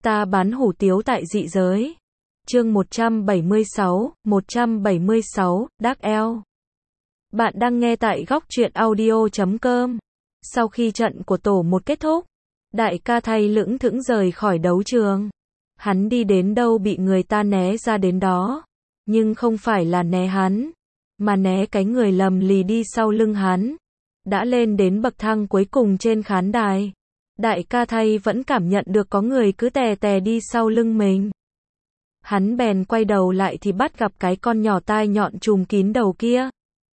Ta bán hủ tiếu tại dị giới. Chương 176, Dark Elf. Bạn đang nghe tại góc truyện audio.com. Sau khi trận của tổ một kết thúc, đại ca thay lững thững rời khỏi đấu trường. Hắn đi đến đâu bị người ta né ra đến đó. Nhưng không phải là né hắn, mà né cái người lầm lì đi sau lưng hắn. Đã lên đến bậc thang cuối cùng trên khán đài, đại ca thay vẫn cảm nhận được có người cứ tè tè đi sau lưng mình. Hắn bèn quay đầu lại thì bắt gặp cái con nhỏ tai nhọn trùm kín đầu kia.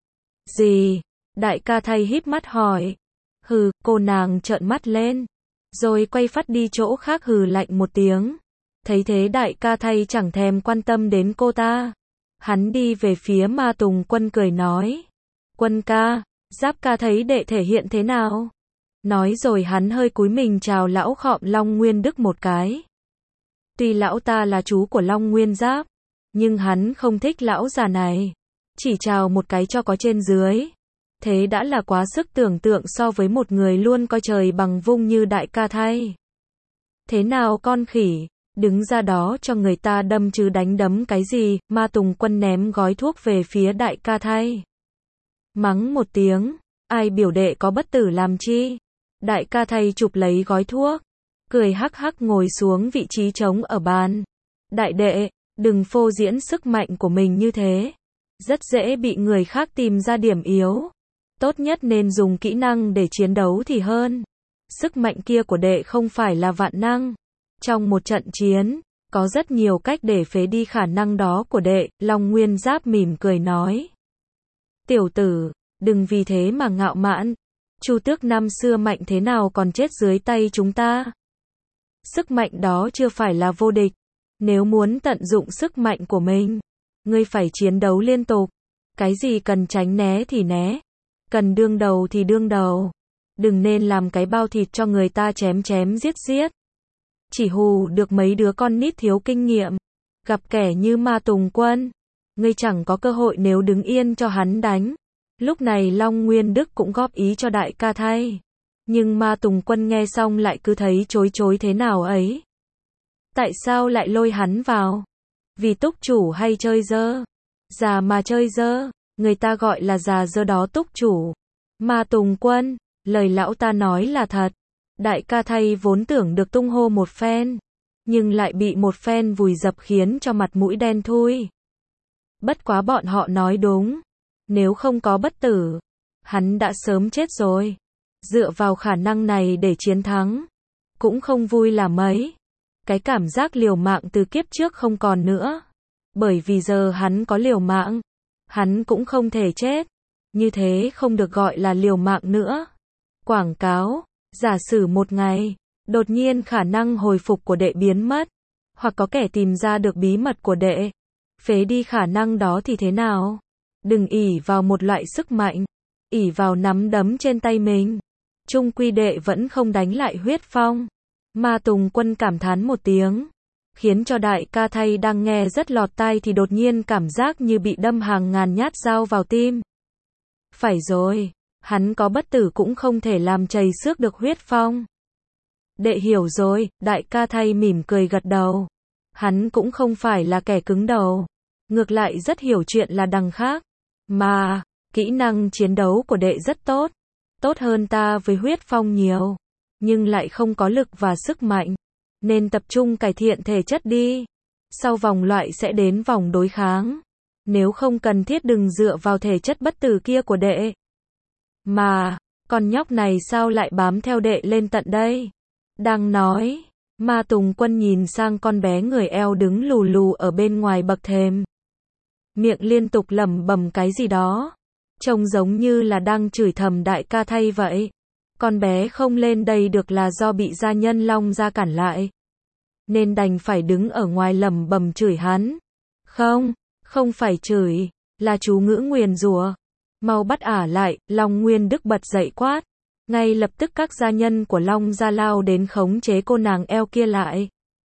Gì? Đại ca thay híp mắt hỏi. Hừ, cô nàng trợn mắt lên, rồi quay phát đi chỗ khác hừ lạnh một tiếng. Thấy thế đại ca thay chẳng thèm quan tâm đến cô ta. Hắn đi về phía Ma Tùng Quân cười nói. Quân ca, Giáp ca thấy đệ thể hiện thế nào? Nói rồi hắn hơi cúi mình chào lão khọm Long Nguyên Đức một cái. Tuy lão ta là chú của Long Nguyên Giáp, nhưng hắn không thích lão già này. Chỉ chào một cái cho có trên dưới. Thế đã là quá sức tưởng tượng so với một người luôn coi trời bằng vung như đại ca thay. Thế nào con khỉ, đứng ra đó cho người ta đâm chứ đánh đấm cái gì? Ma Tùng Quân ném gói thuốc về phía đại ca thay. Mắng một tiếng, ai biểu đệ có bất tử làm chi? Đại ca thay chụp lấy gói thuốc, cười hắc hắc ngồi xuống vị trí trống ở bàn. Đại đệ, đừng phô diễn sức mạnh của mình như thế. Rất dễ bị người khác tìm ra điểm yếu. Tốt nhất nên dùng kỹ năng để chiến đấu thì hơn. Sức mạnh kia của đệ không phải là vạn năng. Trong một trận chiến, có rất nhiều cách để phế đi khả năng đó của đệ. Long Nguyên Giáp mỉm cười nói. Tiểu tử, đừng vì thế mà ngạo mạn. Chu Tước năm xưa mạnh thế nào còn chết dưới tay chúng ta. Sức mạnh đó chưa phải là vô địch. Nếu muốn tận dụng sức mạnh của mình, ngươi phải chiến đấu liên tục. Cái gì cần tránh né thì né, cần đương đầu thì đương đầu. Đừng nên làm cái bao thịt cho người ta chém chém giết giết. Chỉ hù được mấy đứa con nít thiếu kinh nghiệm. Gặp kẻ như Ma Tùng Quân, ngươi chẳng có cơ hội nếu đứng yên cho hắn đánh. Lúc này Long Nguyên Đức cũng góp ý cho đại ca thay. Nhưng Ma Tùng Quân nghe xong lại cứ thấy chối chối thế nào ấy. Tại sao lại lôi hắn vào? Vì túc chủ hay chơi dơ? Già mà chơi dơ, người ta gọi là già dơ đó túc chủ. Ma Tùng Quân, lời lão ta nói là thật. Đại ca thay vốn tưởng được tung hô một phen, nhưng lại bị một phen vùi dập khiến cho mặt mũi đen thui. Bất quá bọn họ nói đúng. Nếu không có bất tử, hắn đã sớm chết rồi. Dựa vào khả năng này để chiến thắng, cũng không vui là mấy. Cái cảm giác liều mạng từ kiếp trước không còn nữa. Bởi vì giờ hắn có liều mạng, hắn cũng không thể chết. Như thế không được gọi là liều mạng nữa. Quảng cáo, giả sử một ngày, đột nhiên khả năng hồi phục của đệ biến mất, hoặc có kẻ tìm ra được bí mật của đệ, phế đi khả năng đó thì thế nào? Đừng ỷ vào một loại sức mạnh, ỷ vào nắm đấm trên tay mình. Chung quy đệ vẫn không đánh lại huyết phong. Ma Tùng Quân cảm thán một tiếng, khiến cho đại ca thay đang nghe rất lọt tai thì đột nhiên cảm giác như bị đâm hàng ngàn nhát dao vào tim. Phải rồi, hắn có bất tử cũng không thể làm chầy xước được huyết phong. Đệ hiểu rồi, đại ca thay mỉm cười gật đầu. Hắn cũng không phải là kẻ cứng đầu, ngược lại rất hiểu chuyện là đằng khác. Mà, kỹ năng chiến đấu của đệ rất tốt. Tốt hơn ta với huyết phong nhiều. Nhưng lại không có lực và sức mạnh. Nên tập trung cải thiện thể chất đi. Sau vòng loại sẽ đến vòng đối kháng. Nếu không cần thiết đừng dựa vào thể chất bất tử kia của đệ. Mà, con nhóc này sao lại bám theo đệ lên tận đây? Đang nói, Ma Tùng Quân nhìn sang con bé người eo đứng lù lù ở bên ngoài bậc thềm. Miệng liên tục lẩm bẩm cái gì đó. Trông giống như là đang chửi thầm đại ca thay vậy. Con bé không lên đây được là do bị gia nhân Long gia cản lại. Nên đành phải đứng ở ngoài lẩm bẩm chửi hắn. Không phải chửi, là chú ngữ nguyền rủa. Mau bắt ả lại, Long Nguyên Đức bật dậy quát. Ngay lập tức các gia nhân của Long gia lao đến khống chế cô nàng eo kia lại.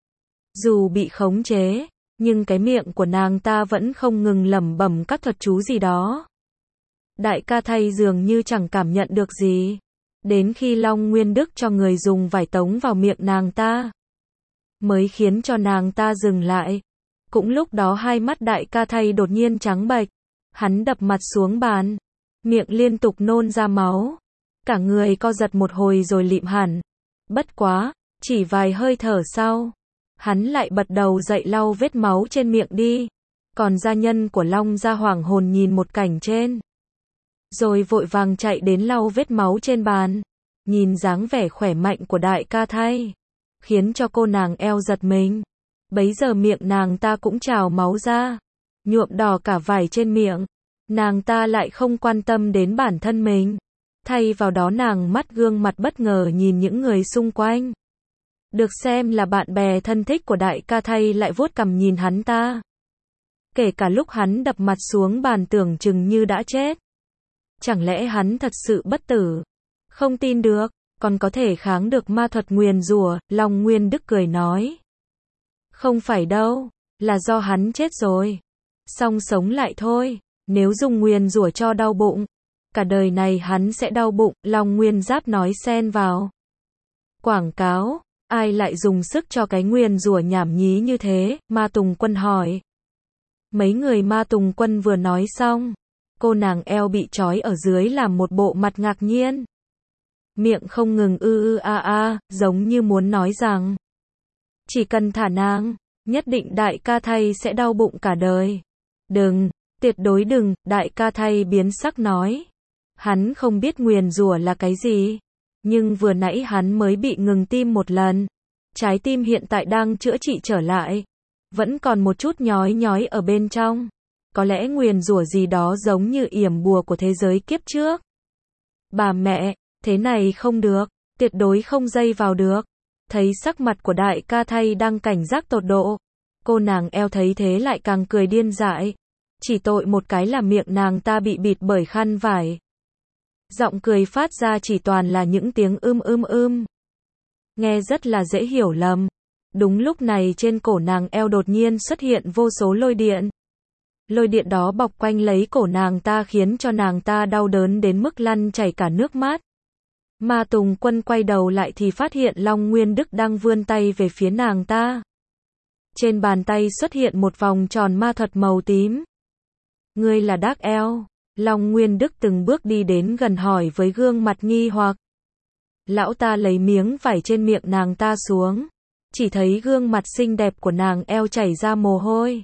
Dù bị khống chế, nhưng cái miệng của nàng ta vẫn không ngừng lẩm bẩm các thuật chú gì đó. Đại ca thay dường như chẳng cảm nhận được gì. Đến khi Long Nguyên Đức cho người dùng vải tống vào miệng nàng ta. mới khiến cho nàng ta dừng lại. Cũng lúc đó hai mắt đại ca thầy đột nhiên trắng bệch, hắn đập mặt xuống bàn, miệng liên tục nôn ra máu, cả người co giật một hồi rồi lịm hẳn. Bất quá, chỉ vài hơi thở sau, hắn lại bật đầu dậy lau vết máu trên miệng đi. Còn gia nhân của Long gia hoảng hồn nhìn một cảnh trên, rồi vội vàng chạy đến lau vết máu trên bàn. Nhìn dáng vẻ khỏe mạnh của đại ca thay, khiến cho cô nàng eo giật mình. Bấy giờ miệng nàng ta cũng trào máu ra, nhuộm đỏ cả vải trên miệng. Nàng ta lại không quan tâm đến bản thân mình, thay vào đó nàng mắt gương mặt bất ngờ nhìn những người xung quanh. Được xem là bạn bè thân thích của đại ca thay lại vuốt cằm nhìn hắn ta. Kể cả lúc hắn đập mặt xuống bàn tưởng chừng như đã chết. Chẳng lẽ hắn thật sự bất tử? Không tin được, còn có thể kháng được ma thuật nguyền rủa, Long Nguyên Đức cười nói. Không phải đâu, là do hắn chết rồi. Xong sống lại thôi, nếu dùng nguyền rủa cho đau bụng, cả đời này hắn sẽ đau bụng, Long Nguyên Giáp nói xen vào. Quảng cáo, ai lại dùng sức cho cái nguyền rủa nhảm nhí như thế, Ma Tùng Quân hỏi. Mấy người Ma Tùng Quân vừa nói xong, cô nàng eo bị trói ở dưới làm một bộ mặt ngạc nhiên. Miệng không ngừng giống như muốn nói rằng chỉ cần thả nàng, nhất định đại ca thay sẽ đau bụng cả đời. Đừng, tuyệt đối đừng, đại ca thay biến sắc nói. Hắn không biết nguyền rủa là cái gì, nhưng vừa nãy hắn mới bị ngừng tim một lần. Trái tim hiện tại đang chữa trị trở lại, vẫn còn một chút nhói nhói ở bên trong. Có lẽ nguyền rủa gì đó giống như yểm bùa của thế giới kiếp trước. Bà mẹ, thế này không được, tuyệt đối không dây vào được. Thấy sắc mặt của đại ca thay đang cảnh giác tột độ, cô nàng eo thấy thế lại càng cười điên dại. Chỉ tội một cái là miệng nàng ta bị bịt bởi khăn vải. Giọng cười phát ra chỉ toàn là những tiếng nghe rất là dễ hiểu lầm. Đúng lúc này trên cổ nàng eo đột nhiên xuất hiện vô số lôi điện. Lôi điện đó bọc quanh lấy cổ nàng ta khiến cho nàng ta đau đớn đến mức lăn chảy cả nước mắt. Ma Tùng Quân quay đầu lại thì phát hiện Long Nguyên Đức đang vươn tay về phía nàng ta. Trên bàn tay xuất hiện một vòng tròn ma thuật màu tím. Ngươi là Dark Elf? Long Nguyên Đức từng bước đi đến gần hỏi với gương mặt nghi hoặc. Lão ta lấy miếng vải trên miệng nàng ta xuống. Chỉ thấy gương mặt xinh đẹp của nàng eo chảy ra mồ hôi.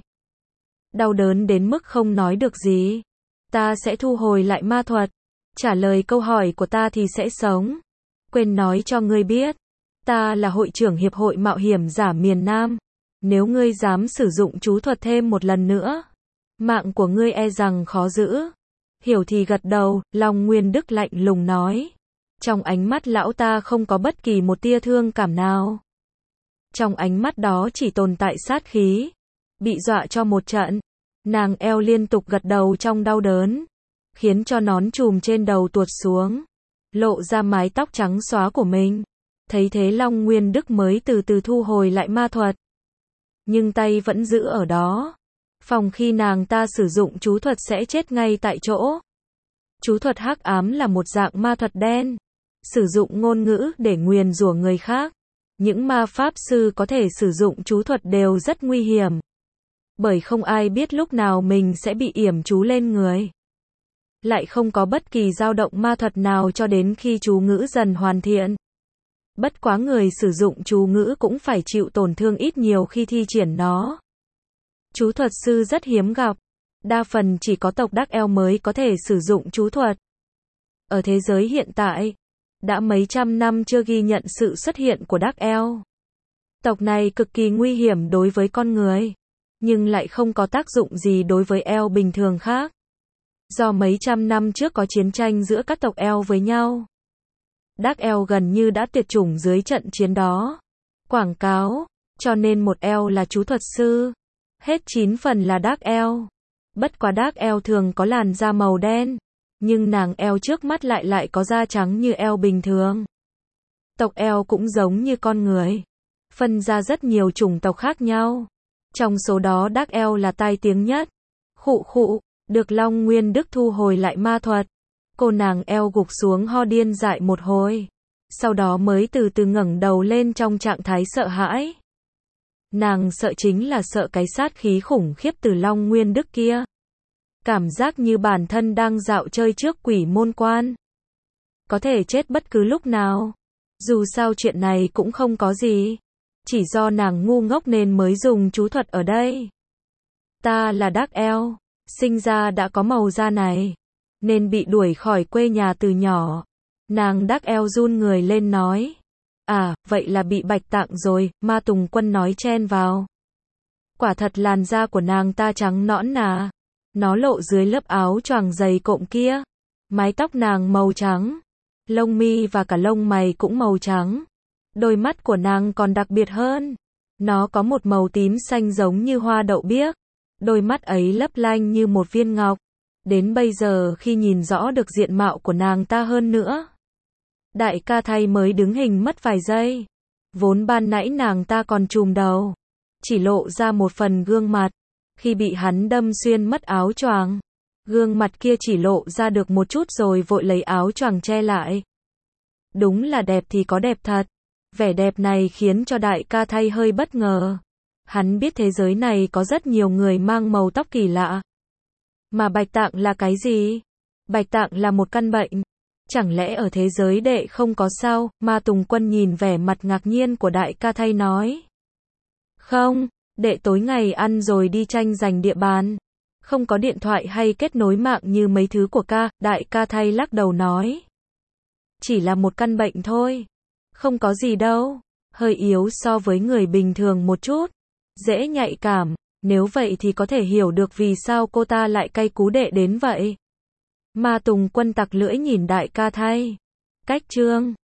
Đau đớn đến mức không nói được gì. Ta sẽ thu hồi lại ma thuật. Trả lời câu hỏi của ta thì sẽ sống. Quên nói cho ngươi biết. Ta là hội trưởng hiệp hội mạo hiểm giả miền Nam. Nếu ngươi dám sử dụng chú thuật thêm một lần nữa, mạng của ngươi e rằng khó giữ. Hiểu thì gật đầu, Long Nguyên Đức lạnh lùng nói. Trong ánh mắt lão ta không có bất kỳ một tia thương cảm nào. Trong ánh mắt đó chỉ tồn tại sát khí. Bị dọa cho một trận, nàng eo liên tục gật đầu trong đau đớn, khiến cho nón trùm trên đầu tuột xuống, lộ ra mái tóc trắng xóa của mình. Thấy thế Long Nguyên Đức mới từ từ thu hồi lại ma thuật. Nhưng tay vẫn giữ ở đó. Phòng khi nàng ta sử dụng chú thuật sẽ chết ngay tại chỗ. Chú thuật hắc ám là một dạng ma thuật đen. Sử dụng ngôn ngữ để nguyền rủa người khác. Những ma pháp sư có thể sử dụng chú thuật đều rất nguy hiểm. Bởi không ai biết lúc nào mình sẽ bị yểm chú lên người. Lại không có bất kỳ dao động ma thuật nào cho đến khi chú ngữ dần hoàn thiện. Bất quá người sử dụng chú ngữ cũng phải chịu tổn thương ít nhiều khi thi triển nó. Chú thuật sư rất hiếm gặp. Đa phần chỉ có tộc Dark Elf mới có thể sử dụng chú thuật. Ở thế giới hiện tại, đã mấy trăm năm chưa ghi nhận sự xuất hiện của Dark Elf. Tộc này cực kỳ nguy hiểm đối với con người, nhưng lại không có tác dụng gì đối với Elf bình thường khác. Do mấy trăm năm trước có chiến tranh giữa các tộc Elf với nhau, Dark Elf gần như đã tuyệt chủng dưới trận chiến đó. Quảng cáo, cho nên một Elf là chú thuật sư, hết 9 phần là Dark Elf. Bất quá Dark Elf thường có làn da màu đen, nhưng nàng Elf trước mắt lại có da trắng như Elf bình thường. Tộc Elf cũng giống như con người, phân ra rất nhiều chủng tộc khác nhau. Trong số đó Dark Elf là tai tiếng nhất. Khụ khụ, được Long Nguyên Đức thu hồi lại ma thuật. Cô nàng Elf gục xuống ho điên dại một hồi, sau đó mới từ từ ngẩng đầu lên trong trạng thái sợ hãi. Nàng sợ chính là sợ cái sát khí khủng khiếp từ Long Nguyên Đức kia. Cảm giác như bản thân đang dạo chơi trước quỷ môn quan. Có thể chết bất cứ lúc nào. Dù sao chuyện này cũng không có gì. Chỉ do nàng ngu ngốc nên mới dùng chú thuật ở đây. Ta là Dark Elf, sinh ra đã có màu da này, nên bị đuổi khỏi quê nhà từ nhỏ. Nàng Dark Elf run người lên nói. À, vậy là bị Bạch Tạng rồi, Ma Tùng Quân nói chen vào. Quả thật làn da của nàng ta trắng nõn nà. Nó lộ dưới lớp áo choàng dày cộm kia. Mái tóc nàng màu trắng. Lông mi và cả lông mày cũng màu trắng. Đôi mắt của nàng còn đặc biệt hơn. Nó có một màu tím xanh giống như hoa đậu biếc. Đôi mắt ấy lấp lánh như một viên ngọc. Đến bây giờ khi nhìn rõ được diện mạo của nàng ta hơn nữa. Đại ca Thay mới đứng hình mất vài giây. Vốn ban nãy nàng ta còn trùm đầu. Chỉ lộ ra một phần gương mặt. Khi bị hắn đâm xuyên mất áo choàng. Gương mặt kia chỉ lộ ra được một chút rồi vội lấy áo choàng che lại. Đúng là đẹp thì có đẹp thật. Vẻ đẹp này khiến cho đại ca Thay hơi bất ngờ. Hắn biết thế giới này có rất nhiều người mang màu tóc kỳ lạ. Mà Bạch Tạng là cái gì? Bạch Tạng là một căn bệnh. Chẳng lẽ ở thế giới đệ không có sao? Ma Tùng Quân nhìn vẻ mặt ngạc nhiên của đại ca Thay nói. Không, đệ tối ngày ăn rồi đi tranh giành địa bàn. Không có điện thoại hay kết nối mạng như mấy thứ của ca, đại ca Thay lắc đầu nói. Chỉ là một căn bệnh thôi. Không có gì đâu. Hơi yếu so với người bình thường một chút. Dễ nhạy cảm. Nếu vậy thì có thể hiểu được vì sao cô ta lại cay cú đệ đến vậy. Ma Tùng Quân tặc lưỡi nhìn đại ca Thay. Cách chương